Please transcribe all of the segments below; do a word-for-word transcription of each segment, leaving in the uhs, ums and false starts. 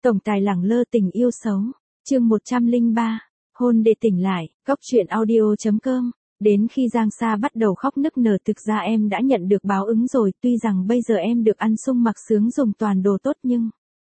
Tổng tài lẳng lơ tình yêu xấu. Chương một trăm lẻ ba. Hôn để tỉnh lại. Góc truyện audio chấm com. Đến khi Giang Sa bắt đầu khóc nức nở, thực ra em đã nhận được báo ứng rồi, tuy rằng bây giờ em được ăn sung mặc sướng dùng toàn đồ tốt nhưng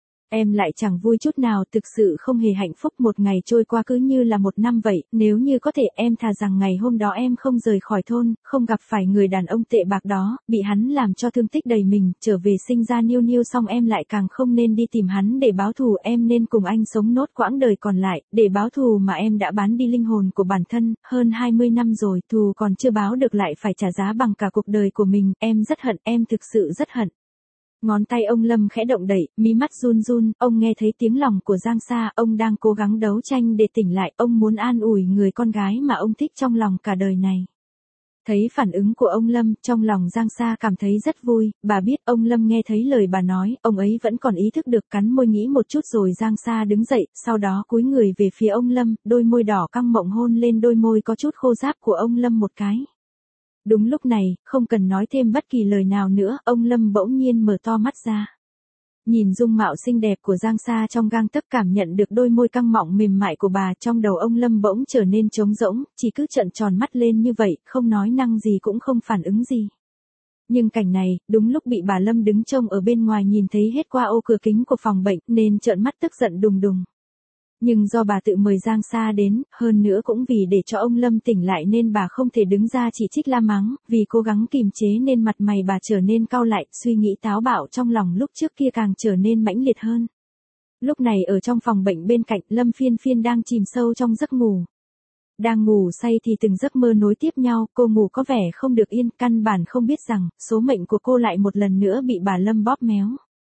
em lại chẳng vui chút nào, thực sự không hề hạnh phúc. Một ngày trôi qua cứ như là một năm vậy, nếu như có thể em thà rằng ngày hôm đó em không rời khỏi thôn, không gặp phải người đàn ông tệ bạc đó, bị hắn làm cho thương tích đầy mình, trở về sinh ra niêu niêu xong em lại càng không nên đi tìm hắn để báo thù, em nên cùng anh sống nốt quãng đời còn lại, để báo thù mà em đã bán đi linh hồn của bản thân, hơn hai mươi năm rồi, thù còn chưa báo được lại phải trả giá bằng cả cuộc đời của mình, em rất hận, em thực sự rất hận. Ngón tay ông Lâm khẽ động đậy, mí mắt run run, ông nghe thấy tiếng lòng của Giang Sa, ông đang cố gắng đấu tranh để tỉnh lại, ông muốn an ủi người con gái mà ông thích trong lòng cả đời này. Thấy phản ứng của ông Lâm, trong lòng Giang Sa cảm thấy rất vui, bà biết ông Lâm nghe thấy lời bà nói, ông ấy vẫn còn ý thức được, cắn môi nghĩ một chút rồi Giang Sa đứng dậy, sau đó cúi người về phía ông Lâm, đôi môi đỏ căng mọng hôn lên đôi môi có chút khô ráp của ông Lâm một cái. Đúng lúc này, không cần nói thêm bất kỳ lời nào nữa, ông Lâm bỗng nhiên mở to mắt ra. Nhìn dung mạo xinh đẹp của Giang Sa trong gang tấc, cảm nhận được đôi môi căng mọng mềm mại của bà, trong đầu ông Lâm bỗng trở nên trống rỗng, chỉ cứ trợn tròn mắt lên như vậy, không nói năng gì cũng không phản ứng gì. Nhưng cảnh này, đúng lúc bị bà Lâm đứng trông ở bên ngoài nhìn thấy hết qua ô cửa kính của phòng bệnh, nên trợn mắt tức giận đùng đùng. Nhưng do bà tự mời Giang Sa đến, hơn nữa cũng vì để cho ông Lâm tỉnh lại nên bà không thể đứng ra chỉ trích la mắng, vì cố gắng kìm chế nên mặt mày bà trở nên cau lại, suy nghĩ táo bạo trong lòng lúc trước kia càng trở nên mãnh liệt hơn. Lúc này ở trong phòng bệnh bên cạnh, Lâm Phiên Phiên đang chìm sâu trong giấc ngủ. Đang ngủ say thì từng giấc mơ nối tiếp nhau, cô ngủ có vẻ không được yên, căn bản không biết rằng, số mệnh của cô lại một lần nữa bị bà Lâm bóp méo.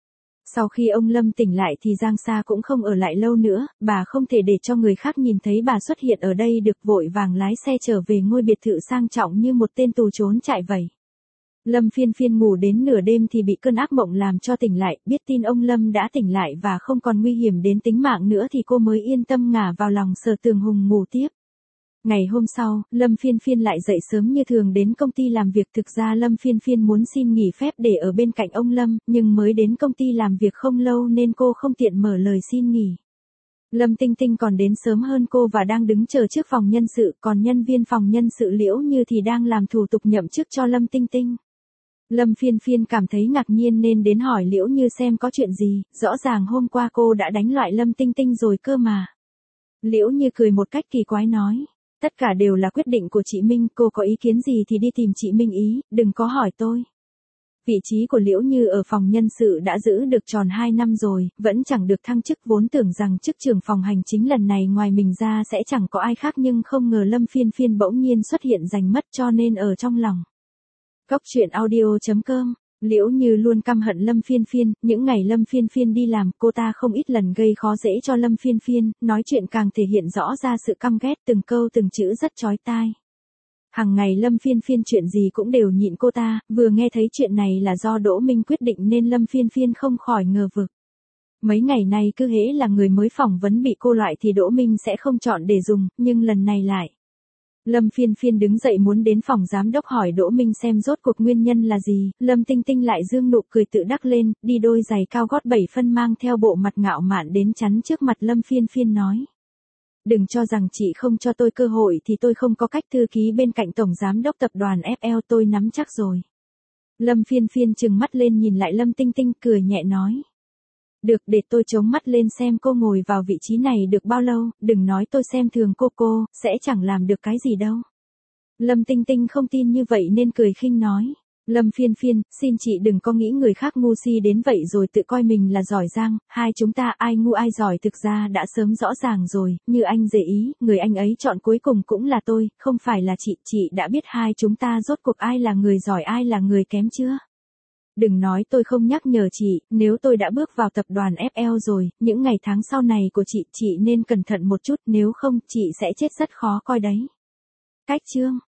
Sau khi ông Lâm tỉnh lại thì Giang Sa cũng không ở lại lâu nữa, bà không thể để cho người khác nhìn thấy bà xuất hiện ở đây được, vội vàng lái xe trở về ngôi biệt thự sang trọng như một tên tù trốn chạy vậy. Lâm Phiên Phiên ngủ đến nửa đêm thì bị cơn ác mộng làm cho tỉnh lại, biết tin ông Lâm đã tỉnh lại và không còn nguy hiểm đến tính mạng nữa thì cô mới yên tâm ngả vào lòng Sở Tường Hùng ngủ tiếp. Ngày hôm sau, Lâm Phiên Phiên lại dậy sớm như thường đến công ty làm việc, thực ra Lâm Phiên Phiên muốn xin nghỉ phép để ở bên cạnh ông Lâm, nhưng mới đến công ty làm việc không lâu nên cô không tiện mở lời xin nghỉ. Lâm Tinh Tinh còn đến sớm hơn cô và đang đứng chờ trước phòng nhân sự, còn nhân viên phòng nhân sự Liễu Như thì đang làm thủ tục nhậm chức cho Lâm Tinh Tinh. Lâm Phiên Phiên cảm thấy ngạc nhiên nên đến hỏi Liễu Như xem có chuyện gì, rõ ràng hôm qua cô đã đánh loại Lâm Tinh Tinh rồi cơ mà. Liễu Như cười một cách kỳ quái nói. Tất cả đều là quyết định của chị Minh, cô có ý kiến gì thì đi tìm chị Minh ý, đừng có hỏi tôi. Vị trí của Liễu Như ở phòng nhân sự đã giữ được tròn hai năm rồi, vẫn chẳng được thăng chức, vốn tưởng rằng chức trưởng phòng hành chính lần này ngoài mình ra sẽ chẳng có ai khác nhưng không ngờ Lâm Phiên Phiên bỗng nhiên xuất hiện giành mất cho nên ở trong lòng. Góc truyện audio chấm com. Liễu Như luôn căm hận Lâm Phiên Phiên, những ngày Lâm Phiên Phiên đi làm, cô ta không ít lần gây khó dễ cho Lâm Phiên Phiên, nói chuyện càng thể hiện rõ ra sự căm ghét, từng câu từng chữ rất chói tai. Hằng ngày Lâm Phiên Phiên chuyện gì cũng đều nhịn cô ta, vừa nghe thấy chuyện này là do Đỗ Minh quyết định nên Lâm Phiên Phiên không khỏi ngờ vực. Mấy ngày nay cứ hễ là người mới phỏng vấn bị cô loại thì Đỗ Minh sẽ không chọn để dùng, nhưng lần này lại. Lâm Phiên Phiên đứng dậy muốn đến phòng giám đốc hỏi Đỗ Minh xem rốt cuộc nguyên nhân là gì, Lâm Tinh Tinh lại dương nụ cười tự đắc lên, đi đôi giày cao gót bảy phân mang theo bộ mặt ngạo mạn đến chắn trước mặt Lâm Phiên Phiên nói. Đừng cho rằng chị không cho tôi cơ hội thì tôi không có cách, thư ký bên cạnh tổng giám đốc tập đoàn ép lờ tôi nắm chắc rồi. Lâm Phiên Phiên trừng mắt lên nhìn lại Lâm Tinh Tinh cười nhẹ nói. Được, để tôi chống mắt lên xem cô ngồi vào vị trí này được bao lâu, đừng nói tôi xem thường cô cô, sẽ chẳng làm được cái gì đâu. Lâm Tinh Tinh không tin như vậy nên cười khinh nói. Lâm Phiên Phiên, xin chị đừng có nghĩ người khác ngu si đến vậy rồi tự coi mình là giỏi giang, hai chúng ta ai ngu ai giỏi thực ra đã sớm rõ ràng rồi, như anh dễ ý, người anh ấy chọn cuối cùng cũng là tôi, không phải là chị, chị đã biết hai chúng ta rốt cuộc ai là người giỏi ai là người kém chưa? Đừng nói tôi không nhắc nhở chị, nếu tôi đã bước vào tập đoàn ép lờ rồi, những ngày tháng sau này của chị, chị nên cẩn thận một chút, nếu không, chị sẽ chết rất khó coi đấy. Cách chương.